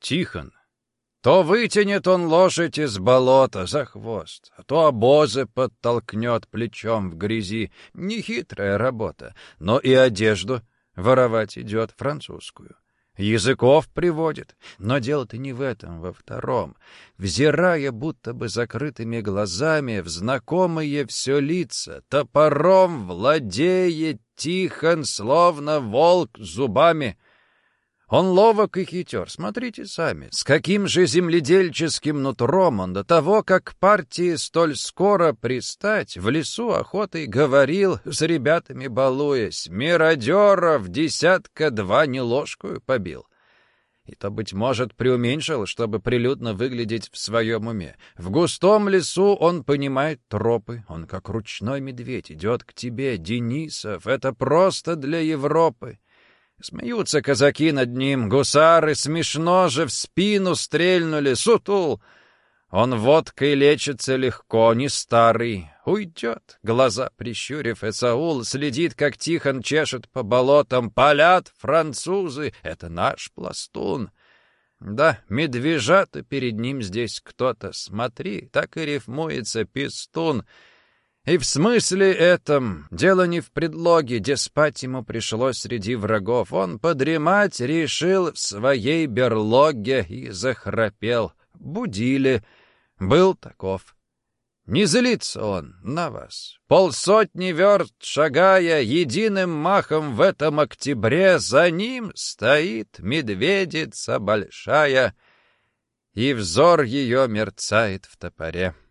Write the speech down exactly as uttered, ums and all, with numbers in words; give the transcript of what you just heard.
Тихон. То вытянет он лошадь из болота за хвост, а то обозы подтолкнет плечом в грязи. Нехитрая работа, но и одежду воровать идет французскую. Языков приводит, но дело-то не в этом, во втором. Взирая будто бы закрытыми глазами в знакомые все лица, топором владеет Тихон, словно волк зубами. Он ловок и хитер, смотрите сами, с каким же земледельческим нутром он до того, как к партии столь скоро пристать, в лесу охотой говорил, с ребятами балуясь, миродеров десятка два не ложкую побил. И то, быть может, преуменьшил, чтобы прилюдно выглядеть в своем уме. В густом лесу он понимает тропы, он как ручной медведь идет к тебе, Денисов, это просто для Европы. Смеются казаки над ним, гусары, смешно же в спину стрельнули, сутул. Он водкой лечится легко, не старый, уйдет. Глаза прищурив, Эсаул следит, как Тихон чешет по болотам. Палят французы, это наш пластун. Да, медвежата перед ним здесь кто-то, смотри, так и рифмуется пистун. И в смысле этом дело не в предлоге, где спать ему пришлось среди врагов. Он подремать решил в своей берлоге и захрапел. Будили. Был таков. Не злится он на вас. Полсотни верст шагая, единым махом в этом октябре за ним стоит медведица большая, и взор ее мерцает в топоре.